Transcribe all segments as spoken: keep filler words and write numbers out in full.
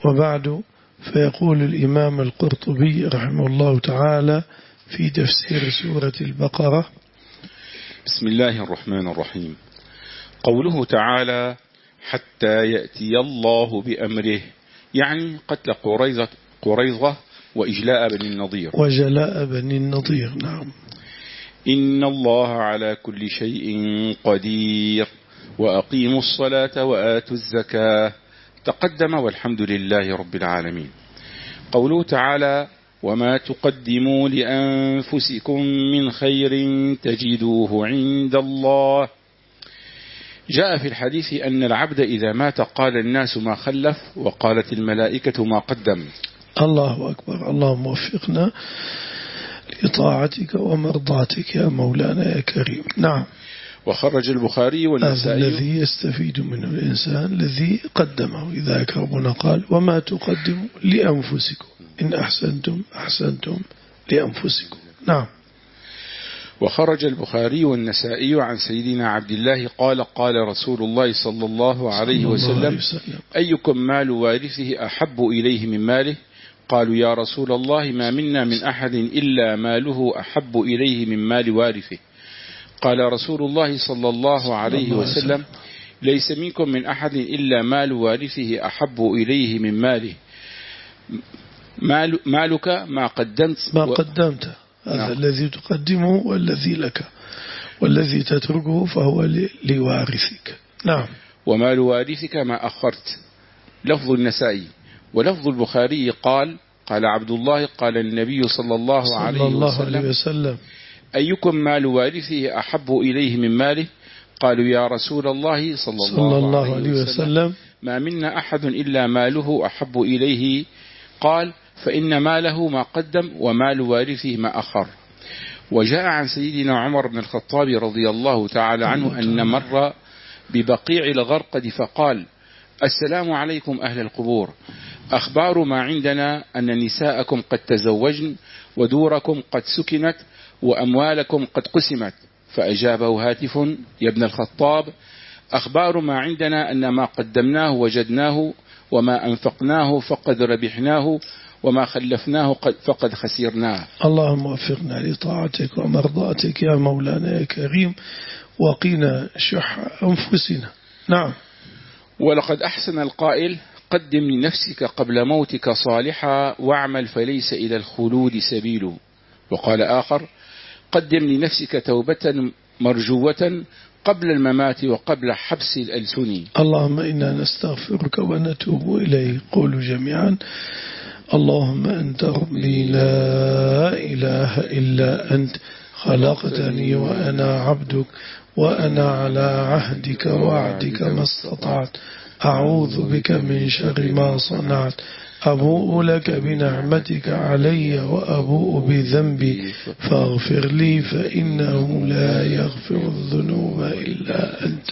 وبعد، فيقول الإمام القرطبي رحمه الله تعالى في تفسير سورة البقرة: بسم الله الرحمن الرحيم. قوله تعالى: حتى يأتي الله بأمره، يعني قتل قريظة, قريظة وإجلاء بني النضير وجلاء بني النضير. نعم. إن الله على كل شيء قدير وأقيموا الصلاة وآتوا الزكاة. تقدم والحمد لله رب العالمين. قوله تعالى: وما تقدموا لأنفسكم من خير تجدوه عند الله. جاء في الحديث أن العبد إذا مات قال الناس ما خلف، وقالت الملائكة ما قدم. الله أكبر. اللهم وفقنا لطاعتك ومرضاتك يا مولانا يا كريم. نعم. وخرج البخاري والنسائي. الذي يستفيد منه الإنسان الذي قدمه، إذا ربنا قال: وما تقدموا لأنفسكم إن أحسنتم أحسنتم لأنفسكم. نعم. وخرج البخاري والنسائي عن سيدنا عبد الله قال: قال رسول الله صلى الله عليه وسلم: أيكم مال وارثه أحب إليه من ماله؟ قالوا: يا رسول الله ما منا من أحد إلا ماله أحب إليه من مال وارثه. قال رسول الله صلى الله عليه وسلم: ليس منكم من أحد إلا مال وارثه أحب إليه من ماله. مال مالك ما قدمت ما قدمت هذا نعم. الذي تقدمه والذي لك، والذي تتركه فهو لوارثك. نعم. ومال وارثك ما أخرت. لفظ النسائي. ولفظ البخاري قال: قال عبد الله: قال النبي صلى الله, صلى عليه, الله وسلم عليه وسلم: أيكم مال وارثه أحب إليه من ماله؟ قالوا: يا رسول الله صلى الله, صلى الله عليه عليه وسلم, وسلم ما منا أحد إلا ماله أحب إليه. قال: فإن ماله ما قدم ومال وارثه ما أخر. وجاء عن سيدنا عمر بن الخطاب رضي الله تعالى عنه أن مر ببقيع الغرقد فقال: السلام عليكم أهل القبور، أخبار ما عندنا أن نساءكم قد تزوجن ودوركم قد سكنت وأموالكم قد قسمت. فأجابه هاتف: يا ابن الخطاب، أخبار ما عندنا أن ما قدمناه وجدناه، وما أنفقناه فقد ربحناه، وما خلفناه فقد خسرناه. اللهم وفقنا لطاعتك ومرضاتك يا مولانا يا كريم، وقنا شح أنفسنا. نعم. ولقد أحسن القائل: قدم لنفسك قبل موتك صالحا واعمل فليس إلى الخلود سبيل. وقال آخر: قدم لنفسك توبة مرجوة قبل الممات وقبل حبس الألسن. اللهم إنا نستغفرك ونتوب إليه. قولوا جميعا: اللهم أنت ربي لا إله إلا أنت، خلقتني وأنا عبدك، وأنا على عهدك ووعدك ما استطعت، أعوذ بك من شر ما صنعت، أبوء لك بنعمتك علي وأبوء بذنبي فاغفر لي فإنه لا يغفر الذنوب إلا أنت.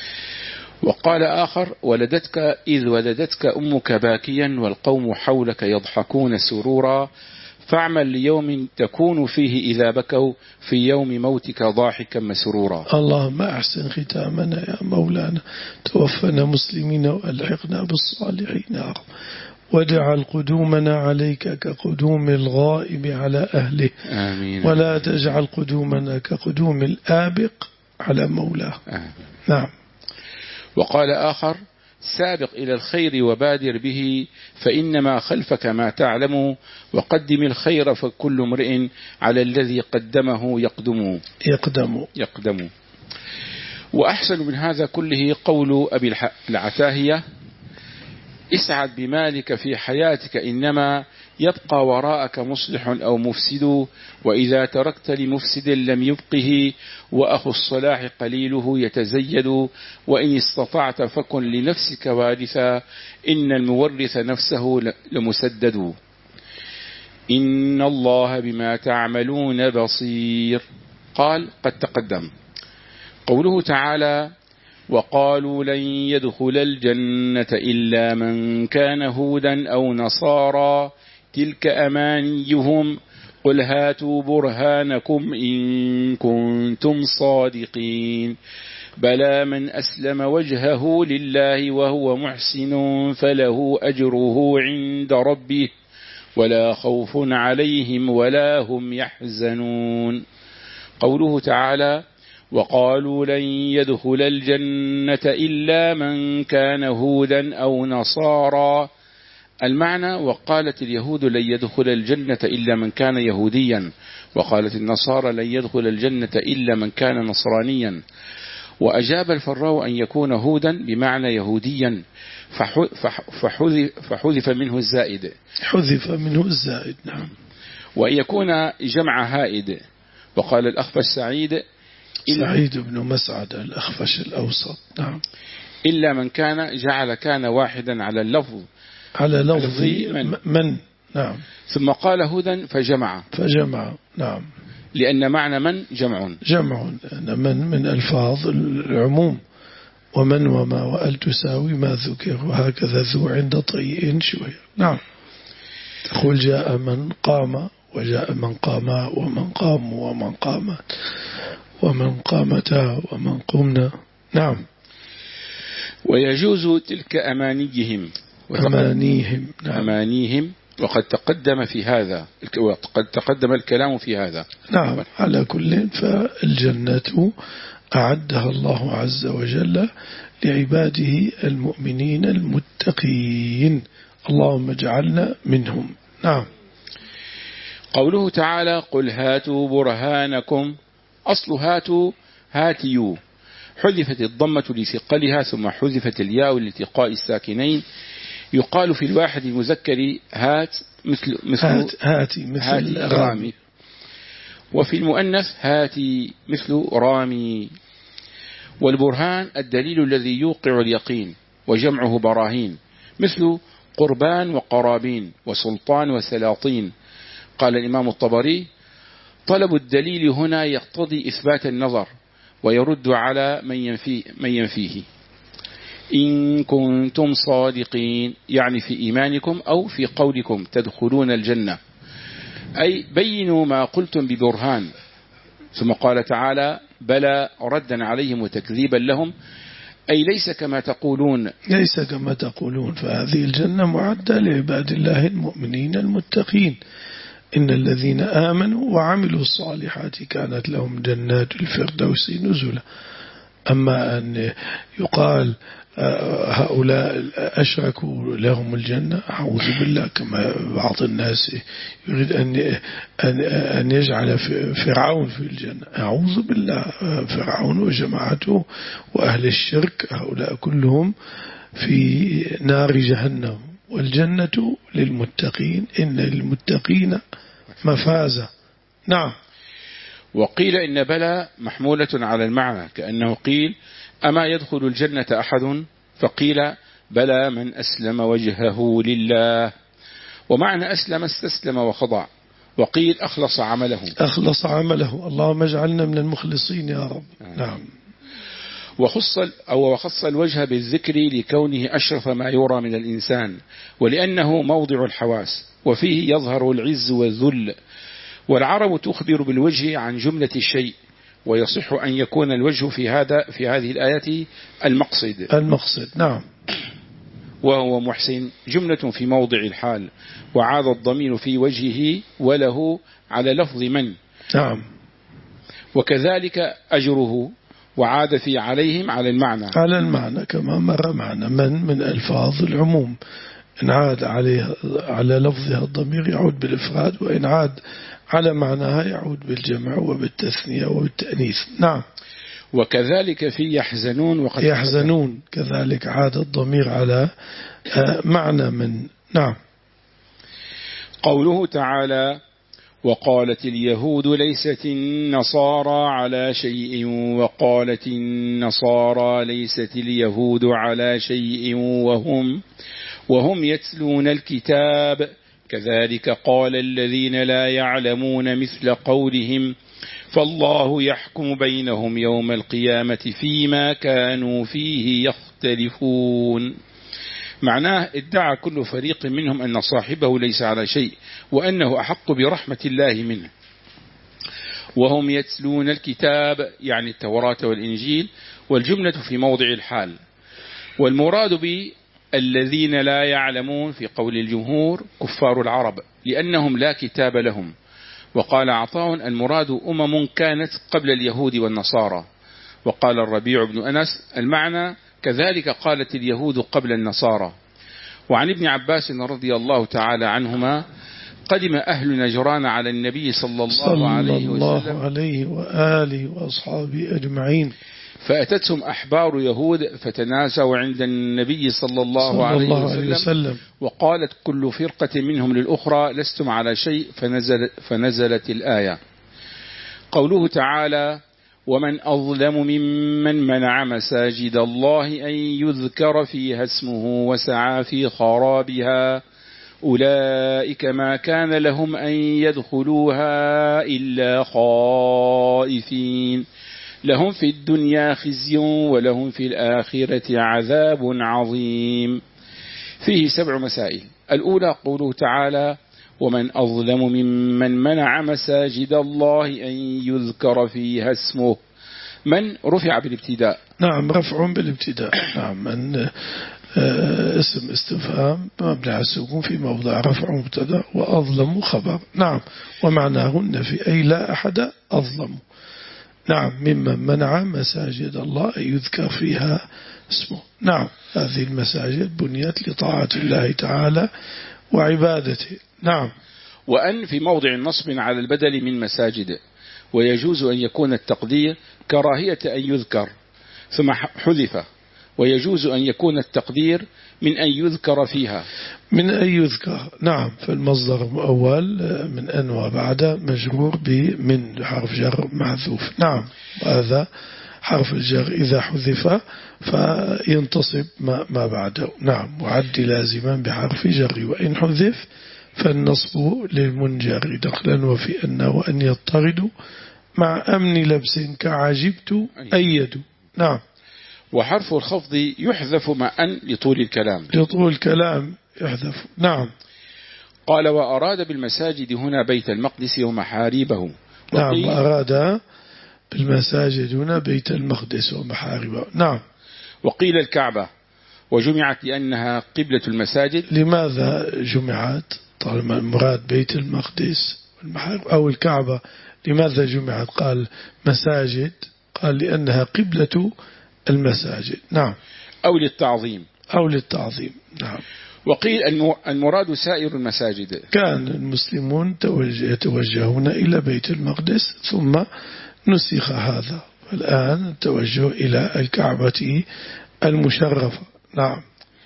وقال آخر: ولدتك إذ ولدتك أمك باكيا والقوم حولك يضحكون سرورا، فاعمل ليوم تكون فيه إذا بكوا في يوم موتك ضاحكا مسرورا. اللهم أحسن ختامنا يا مولانا، توفنا مسلمين وألحقنا بالصالحين يا رب، واجعل قدومنا عليك كقدوم الغائب على أهله. آمين. ولا تجعل قدومنا كقدوم الآبق على مولاه. آمين. نعم. وقال آخر: سابق إلى الخير وبادر به، فإنما خلفك ما تعلم، وقدم الخير فكل امرئ على الذي قدمه يقدم يقدم يقدم. وأحسن من هذا كله قول أبي العتاهية: اسعد بمالك في حياتك، إنما يبقى وراءك مصلح أو مفسد، وإذا تركت لمفسد لم يبقه، وأخو الصلاح قليله يتزيد، وإن استطعت فكن لنفسك وارثا، إن المورث نفسه لمسدد. إن الله بما تعملون بصير. قال: قد تقدم. قوله تعالى: وقالوا لن يدخل الجنة إلا من كان هودا أو نصارى تلك أمانيهم قل هاتوا برهانكم إن كنتم صادقين. بلى من أسلم وجهه لله وهو محسن فله أجره عند ربه ولا خوف عليهم ولا هم يحزنون. قوله تعالى وقالوا لن يدخل الجنة إلا من كان هودا أو نصارى. المعنى وقالت اليهود لن يدخل الجنة إلا من كان يهوديا، وقالت النصارى لن يدخل الجنة إلا من كان نصرانيا. وأجاب الفراء أن يكون هودا بمعنى يهوديا فحذف منه الزائد حذف منه الزائد نعم. وأن يكون جمع هائد. وقال الأخفش سعيد سعيد بن مسعد الأخفش الأوسط نعم. إلا من كان جعل كان واحدا على اللفظ على لفظ من, من نعم. ثم قال هودا فجمع فجمع نعم، لأن معنى من جمع جمع لأن من من ألفاظ العموم، ومن وما وأل تساوي ما ذكر، وهكذا ذو عند طيء شوية نعم. تقول جاء من قام وجاء من قاما ومن قاموا ومن قامت ومن قامتا ومن قمنا نعم. ويجوز تلك أمانيهم أمانيهم نعم. أمانيهم وقد تقدم في هذا وقد تقدم الكلام في هذا نعم. على كل فالجنة أعدها الله عز وجل لعباده المؤمنين المتقين، اللهم اجعلنا منهم نعم. قوله تعالى قل هاتوا برهانكم، أصل هاتوا هاتيو، حذفت الضمة لثقلها ثم حذفت الياء لالتقاء الساكنين. يقال في الواحد المذكر هات مثل مثل هات هاتي مثل هاتي رامي، وفي المؤنث هاتي مثل رامي. والبرهان الدليل الذي يوقع اليقين، وجمعه براهين مثل قربان وقرابين وسلطان وسلاطين. قال الإمام الطبري طلب الدليل هنا يقتضي إثبات النظر ويرد على من ينفيه, من ينفيه إن كنتم صادقين، يعني في إيمانكم أو في قولكم تدخلون الجنة، أي بينوا ما قلتم ببرهان. ثم قال تعالى بلى ردا عليهم وتكذيبا لهم، أي ليس كما تقولون ليس كما تقولون، فهذه الجنة معدة لعباد الله المؤمنين المتقين. إن الذين آمنوا وعملوا الصالحات كانت لهم جنات الفردوس نزلا. أما أن يقال هؤلاء أشركوا لهم الجنة، أعوذ بالله، كما بعض الناس يريد أن أن يجعل فرعون في الجنة، أعوذ بالله. فرعون وجماعته وأهل الشرك هؤلاء كلهم في نار جهنم، والجنة للمتقين، إن للمتقين مفازة نعم. وقيل إن بلى محمولة على المعنى، كأنه قيل أما يدخل الجنة أحد، فقيل بلى من أسلم وجهه لله. ومعنى أسلم استسلم وخضع، وقيل أخلص عمله أخلص عمله، اللهم اجعلنا من المخلصين يا رب نعم. وخص أو وخص الوجه بالذكر لكونه أشرف ما يرى من الإنسان، ولأنه موضع الحواس وفيه يظهر العز والذل. والعرب تخبر بالوجه عن جملة الشيء، ويصح أن يكون الوجه في هذا في هذه الآيات المقصد المقصد نعم. وهو محسن جملة في موضع الحال، وعاد الضمير في وجهه وله على لفظ من نعم. وكذلك أجره، وعاد في عليهم على المعنى على المعنى كما مر معنا. من من ألفاظ العموم، إن عاد عليه على لفظها الضمير يعود بالإفراد، وإن عاد على معناها يعود بالجمع وبالتثنية وبالتأنيث نعم. وكذلك في يحزنون وقد يحزنون كذلك عاد الضمير على معنى من نعم. قوله تعالى وقالت اليهود ليست النصارى على شيء وقالت النصارى ليست اليهود على شيء وهم وهم يتلون الكتاب كذلك قال الذين لا يعلمون مثل قولهم فالله يحكم بينهم يوم القيامة فيما كانوا فيه يختلفون. معناه ادعى كل فريق منهم أن صاحبه ليس على شيء، وأنه أحق برحمة الله منه. وهم يتلون الكتاب يعني التوراة والإنجيل، والجملة في موضع الحال. والمراد بالذين لا يعلمون في قول الجمهور كفار العرب لأنهم لا كتاب لهم. وقال عطاء المراد أمم كانت قبل اليهود والنصارى. وقال الربيع بن أنس المعنى كذلك قالت اليهود قبل النصارى. وعن ابن عباس رضي الله تعالى عنهما قدم أهل نجران على النبي صلى الله, صلى عليه, الله وسلم عليه وآله وأصحابه أجمعين، فأتتهم أحبار يهود فتنازعوا عند النبي صلى الله, صلى عليه, الله وسلم عليه وسلم، وقالت كل فرقة منهم للأخرى لستم على شيء، فنزل فنزلت الآية. قوله تعالى ومن أظلم ممن منع مساجد الله أن يذكر فيها اسمه وسعى في خرابها أولئك ما كان لهم أن يدخلوها إلا خائفين لهم في الدنيا خزي ولهم في الآخرة عذاب عظيم. فيه سبع مسائل. الأولى قوله تعالى ومن أظلم ممن منع مساجد الله أن يذكر فيها اسمه. من رفع بالابتداء، نعم رفع بالابتداء، نعم من آه اسم استفهام مبني على السكون في موضع رفع مبتدا وأظلم خبر، نعم ومعناه النفي أي لا أحد أظلم، نعم ممن منع مساجد الله أن يذكر فيها اسمه. نعم هذه المساجد بنيت لطاعة الله تعالى وعبادته. نعم. وأن في موضع نصب على البدل من مساجد، ويجوز أن يكون التقدير كراهية أن يذكر ثم حذف، ويجوز أن يكون التقدير من أن يذكر فيها، من أن يذكر، نعم فالمصدر الأول من أن وبعد مجرور بمن حرف جر محذوف، نعم وهذا حرف الجر إذا حذف فينتصب ما, ما بعده، نعم وعد لازما بحرف جر، وإن حذف فالنصب للمنجر دخلا وفي أن وأن يضطرد مع أمن لبس كعجبت أيد. نعم. وحرف الخفض يحذف مع أن لطول الكلام، لطول الكلام يحذف. نعم. قال وأراد بالمساجد هنا بيت المقدس ومحاريبه. نعم وأراد بالمساجد هنا بيت المقدس ومحاريبه. نعم. وقيل الكعبة وجمعت لأنها قبلة المساجد. لماذا جمعت طالما المراد بيت المقدس أو الكعبة؟ لماذا جمعت؟ قال مساجد، قال لأنها قبلة المساجد. نعم. أو للتعظيم، أو للتعظيم. نعم. وقيل المراد سائر المساجد. كان المسلمون يتوجهون إلى بيت المقدس ثم نسخ هذا، والآن التوجه إلى الكعبة المشرفة. نعم.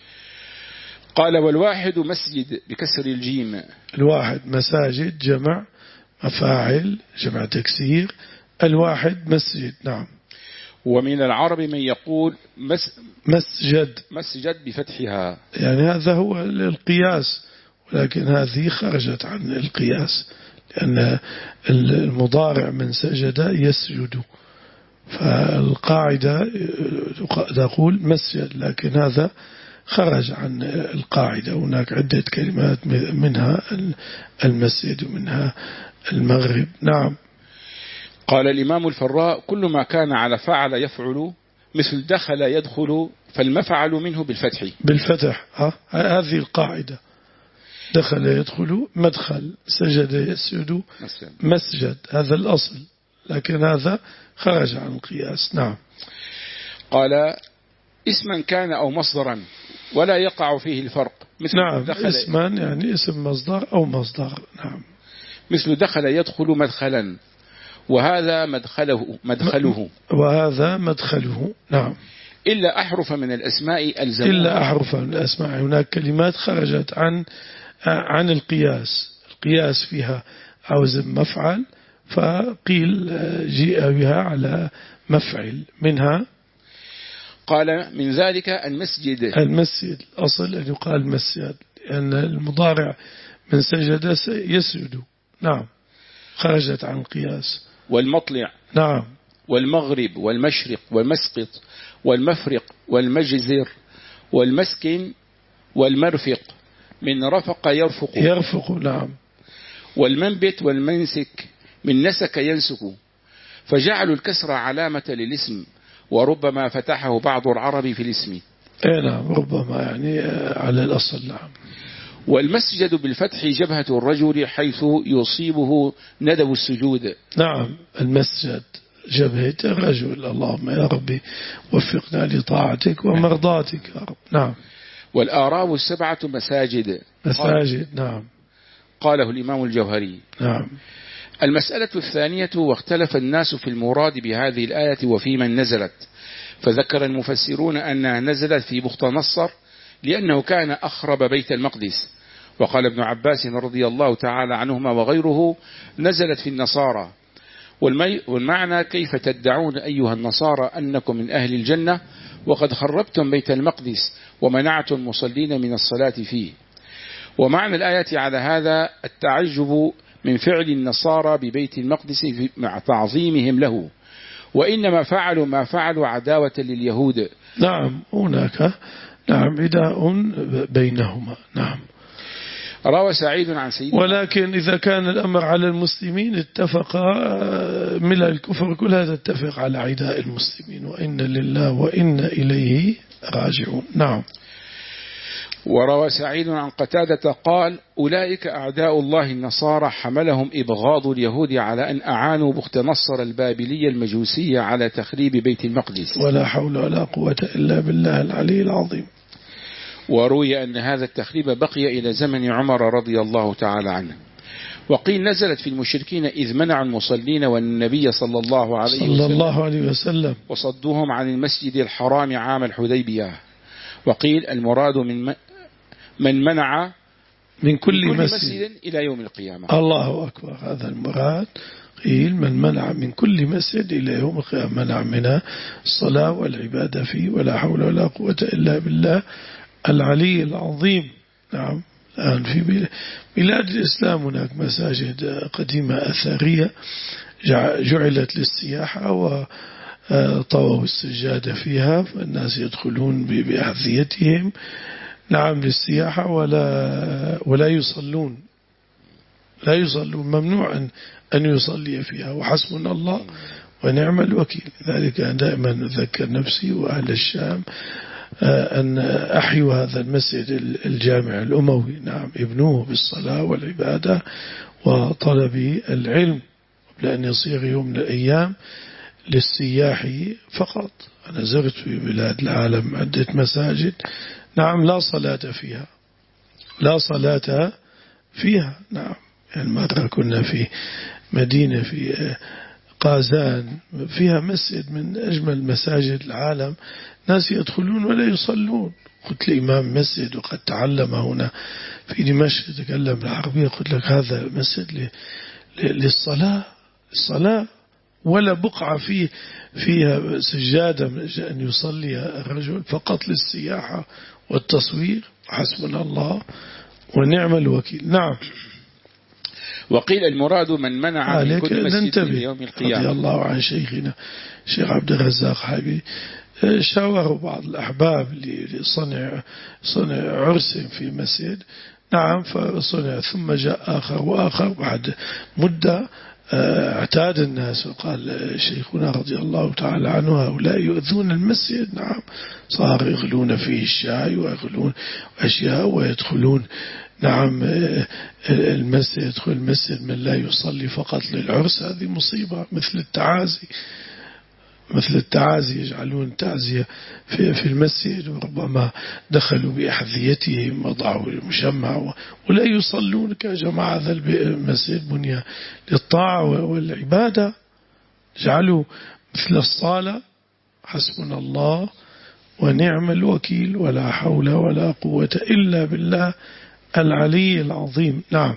قال والواحد مسجد بكسر الجيم. الواحد مساجد جمع مفاعل جمع تكسير، الواحد مسجد. نعم. ومن العرب من يقول مس مسجد مسجد بفتحها، يعني هذا هو القياس، ولكن هذه خرجت عن القياس لأن المضارع من سجد يسجد، فالقاعدة تقول مسجد، لكن هذا خرج عن القاعدة. هناك عدة كلمات منها المسجد ومنها المغرب. نعم. قال الإمام الفراء كل ما كان على فعل يفعل مثل دخل يدخل فالمفعل منه بالفتح. بالفتح ها؟ هذه القاعدة، دخل يدخل مدخل، سجد يسجد مسجد، هذا الأصل، لكن هذا خرج عن القياس. نعم. قال اسما كان أو مصدرا ولا يقع فيه الفرق، مثل نعم دخل اسما يعني اسم مصدر أو مصدر. نعم. مثل دخل يدخل مدخلا وهذا مدخله مدخله وهذا مدخله. نعم. إلا أحرف من الأسماء ألزموها. إلا أحرف من الأسماء، هناك كلمات خرجت عن عن القياس، القياس فيها أوزن مفعل، فقيل جيء بها على مفعل منها. قال من ذلك المسجد. المسجد أصل أن يقال مسجد لأن المضارع من سجد يسجد. نعم. خرجت عن القياس. والمطلع. نعم. والمغرب والمشرق والمسقط والمفرق والمجزر والمسكن والمرفق من رفق يرفق. يرفق. نعم. والمنبت والمنسك من نسك ينسك، فجعلوا الكسر علامة للاسم وربما فتحه بعض العرب في الاسم. اي نعم، ربما يعني على الأصل. نعم. والمسجد بالفتح جبهة الرجل حيث يصيبه ندب السجود. نعم، المسجد جبهة الرجل. اللهم يا ربي وفقنا لطاعتك ومرضاتك يا رب. نعم. والآراب السبعة مساجد. مساجد. نعم. قاله الإمام الجوهري. نعم. المسألة الثانية: واختلف الناس في المراد بهذه الآية وفي من نزلت، فذكر المفسرون أنها نزلت في بخت نصر لأنه كان أخرب بيت المقدس، وقال ابن عباس رضي الله تعالى عنهما وغيره: نزلت في النصارى. والمعنى: كيف تدعون أيها النصارى أنكم من أهل الجنة وقد خربتم بيت المقدس ومنعتم المصلين من الصلاة فيه. ومعنى الآية على هذا التعجب من فعل النصارى ببيت المقدس مع تعظيمهم له، وإنما فعلوا ما فعلوا عداوة لليهود. نعم، هناك نعم عداء بينهما. نعم. روى سعيد عن سيدنا، ولكن إذا كان الأمر على المسلمين اتفق ملل الكفر كلها تتفق على عداء المسلمين، وإن لله وإن إليه راجعون. نعم. وروى سعيد عن قتادة قال: أولئك أعداء الله النصارى حملهم إبغاض اليهود على أن أعانوا بخت نصر البابلية المجوسية على تخريب بيت المقدس. ولا حول ولا قوة إلا بالله العلي العظيم. وروي أن هذا التخريب بقي إلى زمن عمر رضي الله تعالى عنه. وقيل نزلت في المشركين إذ منعوا المصلين والنبي صلى الله عليه صلى وسلم, الله عليه وسلم وصدوهم عن المسجد الحرام عام الحديبية. وقيل المراد من من منع من كل, من كل مسجد, مسجد إلى يوم القيامة. الله أكبر، هذا المراد. قيل من منع من كل مسجد إلى يوم القيامة، منع من الصلاة والعبادة فيه، ولا حول ولا قوة إلا بالله العلي العظيم. نعم. الآن في بلاد الإسلام هناك مساجد قديمة أثرية جعلت للسياحة وطووا السجادة فيها، فالناس يدخلون بأحذيتهم نعم للسياحة ولا ولا يصلون لا يصلون ممنوع أن يصلي فيها، وحسبنا الله ونعم الوكيل. ذلك دائما أذكر نفسي وأهل الشام أن أحيوا هذا المسجد الجامع الأموي. نعم، ابنوه بالصلاة والعبادة وطلب العلم قبل أن يصير يوم من الأيام للسياح فقط. أنا زرت في بلاد العالم عدة مساجد نعم لا صلاة فيها لا صلاة فيها. نعم. يعني مرة كنا في مدينة في قازان فيها مسجد من أجمل مساجد العالم، ناس يدخلون ولا يصلون. قلت الإمام مسجد وقد تعلم هنا في دمشق يتكلم العربية، قلت لك هذا مسجد للصلاة الصلاة ولا بقعة فيه فيها سجادة من أجل أن يصلي الرجل، فقط للسياحة والتصوير. حسبنا الله ونعم الوكيل. نعم. وقيل المراد من منع من كل مسجد إلى يوم القيامة. رضي الله عن شيخنا الشيخ عبد الرزاق حبيبي، شاوروا بعض الأحباب لصنع صنع عرس في مسجد. نعم، فصنع ثم جاء آخر وآخر بعد مدة اعتاد الناس، وقال شيخنا رضي الله تعالى عنه هؤلاء يؤذون المسجد. نعم، صار يغلون فيه الشاي ويغلون أشياء ويدخلون نعم المسجد، يدخل المسجد من لا يصلي فقط للعرس. هذه مصيبة. مثل التعازي مثل التعازي يجعلون تعزية في, في المسجد، وربما دخلوا بأحذيتهم وضعوا المشمع ولا يصلون. كجماعة هذا المسجد بني للطاعة والعبادة، جعلوا مثل الصالة. حسبنا الله ونعم الوكيل، ولا حول ولا قوة إلا بالله العلي العظيم. نعم.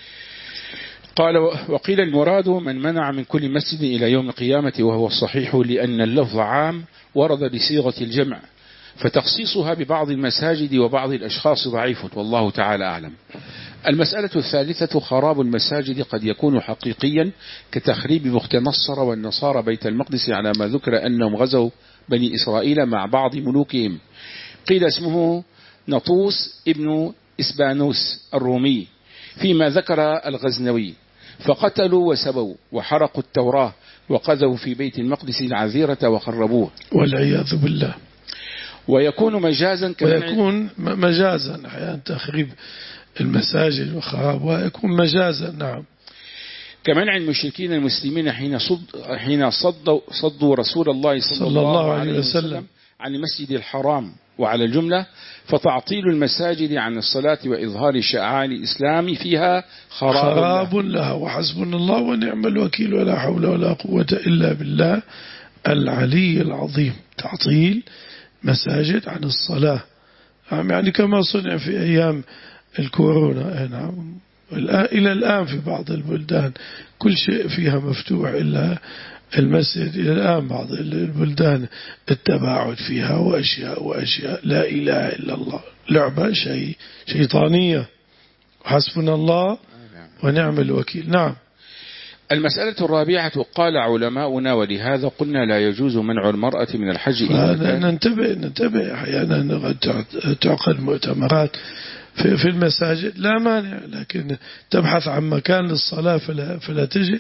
قال: وقيل المراد من منع من كل مسجد إلى يوم القيامة، وهو الصحيح لأن اللفظ عام ورد بصيغة الجمع، فتخصيصها ببعض المساجد وبعض الأشخاص ضعيف، والله تعالى أعلم. المسألة الثالثة: خراب المساجد قد يكون حقيقيا كتخريب بخت نصر والنصارى بيت المقدس، على ما ذكر أنهم غزوا بني إسرائيل مع بعض ملوكهم. قيل اسمه نطوس ابن إسبانوس الرومي، فيما ذكر الغزنوي، فقتلوا وسبوا وحرقوا التوراة، وقذفوا في بيت المقدس العذيرة وخربوه والعياذ بالله. ويكون مجازا كمان ويكون مجازا أحيانا تخريب المساجد وخرابها يكون مجازا. نعم. كمنع المشركين المسلمين حين صد حين صدوا صدوا رسول الله صلى, صلى الله عليه وسلم عن المسجد الحرام وعلى الجملة، فتعطيل المساجد عن الصلاة وإظهار شعائر الإسلام فيها خراب, خراب لها. وحسبنا الله ونعم الوكيل ولا حول ولا قوة إلا بالله العلي العظيم. تعطيل مساجد عن الصلاة يعني كما صنع في أيام الكورونا. نعم. إلى الآن في بعض البلدان كل شيء فيها مفتوح إلا المسجد. إلى الآن بعض البلدان التباعد فيها وأشياء وأشياء لا إله إلا الله. لعبة شيء شيطانية. حسبنا الله ونعم الوكيل. نعم. المسألة الرابعة قال علماؤنا ولهذا قلنا لا يجوز منع المرأة من الحج إذا كان ننتبه ننتبه أحيانا تعقد مؤتمرات في في المساجد لا مانع، لكن تبحث عن مكان للصلاة فلا فلا تجد.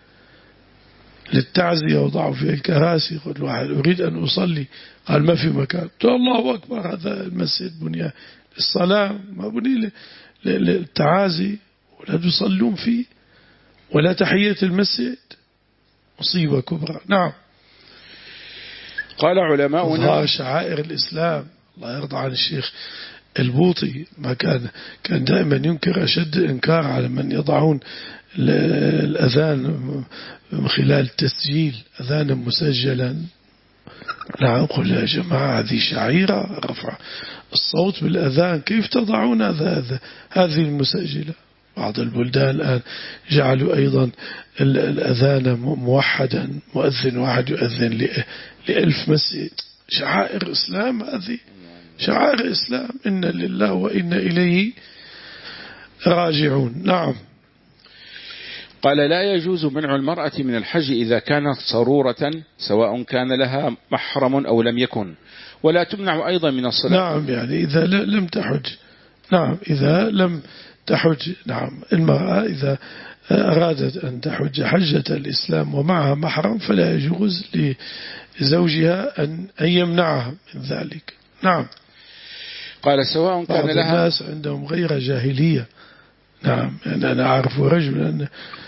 للتعزية وضعوا فيه الكراسي. قل واحد أريد أن أصلي قال ما في مكان. الله أكبر، هذا المسجد بني الصلاة ما بني للتعازي ولا يصلون فيه ولا تحية المسجد. مصيبة كبرى. نعم. قال علماؤنا شعائر الإسلام. الله يرضى عن الشيخ البوطي ما كان كان دائما ينكر أشد إنكار على من يضعون الأذان من خلال تسجيل أذانا مسجلا. لا أقول يا جماعة هذه شعيرة، رفع الصوت بالأذان، كيف تضعون هذا هذه المسجلة؟ بعض البلدان الآن جعلوا أيضا الأذان موحدا، مؤذن واحد يؤذن لألف مسجد. شعائر الإسلام هذه شعائر الإسلام. إن لله وإن إليه راجعون. نعم. قال لا يجوز منع المرأة من الحج إذا كانت صرورة سواء كان لها محرم أو لم يكن، ولا تمنع أيضا من الصلاة. نعم. يعني إذا لم تحج. نعم. إذا لم تحج. نعم. المرأة إذا أرادت أن تحج حجة الإسلام ومعها محرم فلا يجوز لزوجها أن يمنعها من ذلك. نعم. قال سواء كان لها. الناس عندهم غير جاهلية. نعم. يعني أنا أعرف رجلا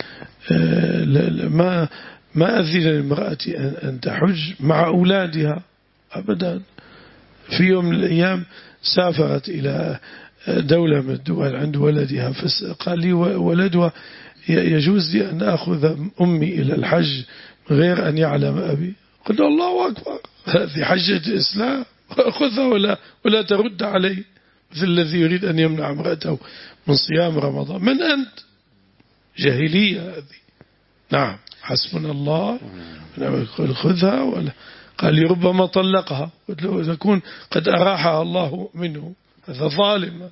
ما ما أذن للمرأة أن تحج مع أولادها أبدا. في يوم من الأيام سافرت إلى دولة من الدول عند ولدها، فقال لي ولدها يجوز لي أن أخذ أمي إلى الحج من غير أن يعلم أبي. قلت الله أكبر، هذه حجة الإسلام، خذها ولا ولا ترد علي، مثل الذي يريد أن يمنع امرأته من صيام رمضان. من أنت؟ جاهلية هذه. نعم. حسبنا الله. قل خذها ولا. قال لي ربما طلقها. قلت له تكون قد أراحها الله منه، هذا ظالم.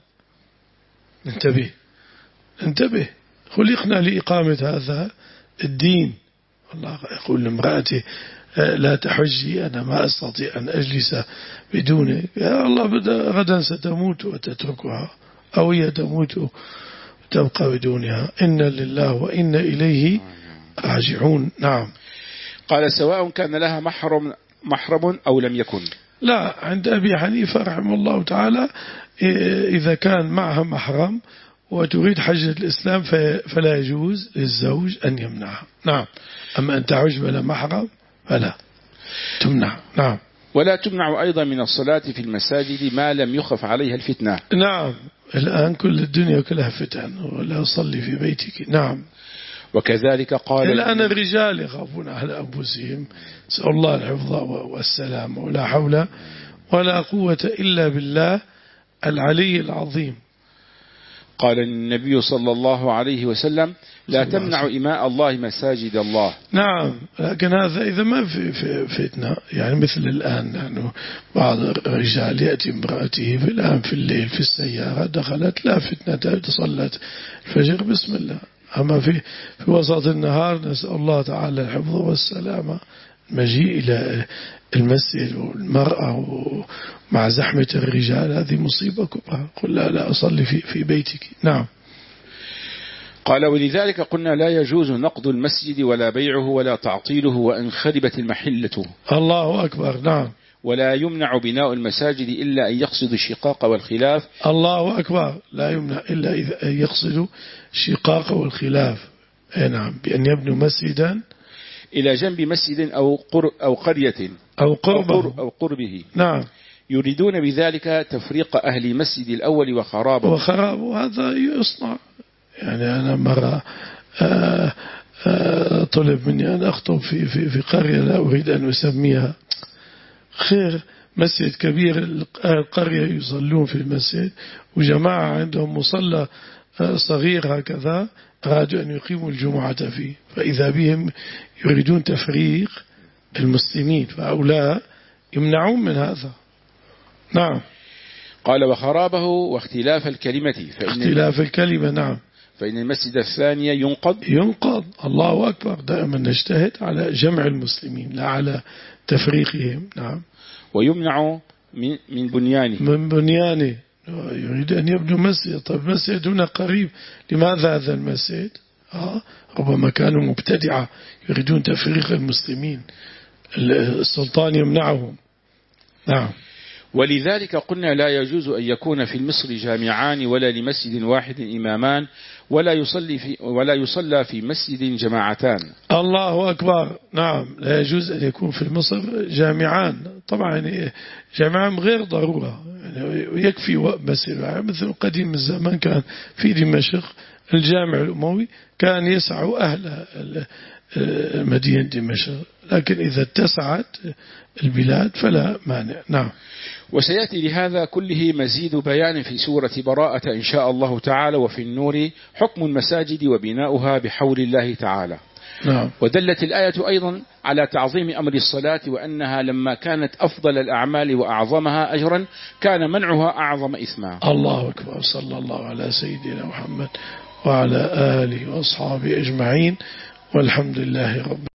انتبه انتبه. خلقنا لإقامة هذا الدين. الله يقول لامرأته لا تحجي، أنا ما أستطيع أن أجلس بدونك. يا الله غدا ستموت وتتركها، أو هي تموت وتبقى بدونها. إن لله وإن إليه راجعون. نعم. قال سواء كان لها محرم محرم أو لم يكن. لا، عند أبي حنيفة رحمه الله تعالى إذا كان معها محرم وتريد حجة الإسلام فلا يجوز للزوج أن يمنعها. نعم. أما أن تعج بلا محرم فلا تمنع. نعم. ولا تمنع أيضا من الصلاة في المساجد ما لم يخف عليها الفتنة. نعم. الآن كل الدنيا كلها فتن، ولا صلي في بيتك. نعم. وكذلك قال الآن الرجال يخافون على أنفسهم، نسأل الله الحفظ والسلام، ولا حول ولا قوة إلا بالله العلي العظيم. قال النبي صلى الله عليه وسلم لا تمنع إماء الله مساجد الله. نعم. لكن هذا إذا ما في, في فتنة، يعني مثل الآن يعني بعض الرجال يأتي امرأته في الآن في الليل في السيارة، دخلت لا فتنة، تصلت الفجر بسم الله. أما في في وسط النهار نسأل الله تعالى الحفظ والسلامة، المجيء إلى المسجد والمرأة مع زحمة الرجال هذه مصيبة كبرى. قل لا لا أصلي في في بيتك. نعم. قال ولذلك قلنا لا يجوز نقض المسجد ولا بيعه ولا تعطيله وإن خربت المحلة. الله أكبر. نعم. ولا يمنع بناء المساجد إلا أن يقصد الشقاق والخلاف. الله أكبر. لا يمنع إلا إذا يقصد الشقاق والخلاف. نعم، بأن يبنوا مسجدا إلى جنب مسجد أو قر أو قرية أو قربه أو قربه. نعم. يريدون بذلك تفريق أهل مسجد الأول وخرابه. وخرابه هذا يصنع. يعني أنا مرة آآ آآ طلب مني أن أخطب في في في قرية لا أريد أن أسميها، خير مسجد كبير، القرية يصلون في المسجد، وجماعة عندهم مصلى صغير هكذا أرادوا أن يقيموا الجمعة فيه، فإذا بهم يريدون تفريق المسلمين، فأولا يمنعون من هذا. نعم. قال وخرابه واختلاف الكلمة، فإن اختلاف الكلمة. نعم. فإن المسجد الثاني ينقض ينقض. الله أكبر. دائما نجتهد على جمع المسلمين لا على تفريقهم. نعم. ويمنع من من بنيانه من بنيانه. يريد أن يبنوا مسجد، طيب المسجد هنا قريب، لماذا هذا المسجد؟ آه ربما كانوا مبتدعة يريدون تفريق المسلمين، السلطان يمنعهم. نعم. ولذلك قلنا لا يجوز أن يكون في مصر جامعان ولا لمسجد واحد إمامان ولا يصلي في ولا يصلى في مسجد جماعتان. الله أكبر. نعم، لا يجوز أن يكون في مصر جامعان. طبعا يعني جامعان غير ضرورة، يعني يكفي مسجد، مثل قديم الزمان كان في دمشق الجامع الأموي كان يسع أهل مدينة دمشق، لكن إذا اتسعت البلاد فلا مانع. نعم. وسيأتي لهذا كله مزيد بيان في سورة براءة إن شاء الله تعالى، وفي النور حكم المساجد وبناؤها بحول الله تعالى. نعم. ودلت الآية أيضا على تعظيم أمر الصلاة، وأنها لما كانت أفضل الأعمال وأعظمها أجرا كان منعها أعظم إثما. الله أكبر. صلى الله على سيدنا محمد وعلى آله وأصحابه أجمعين، والحمد لله رب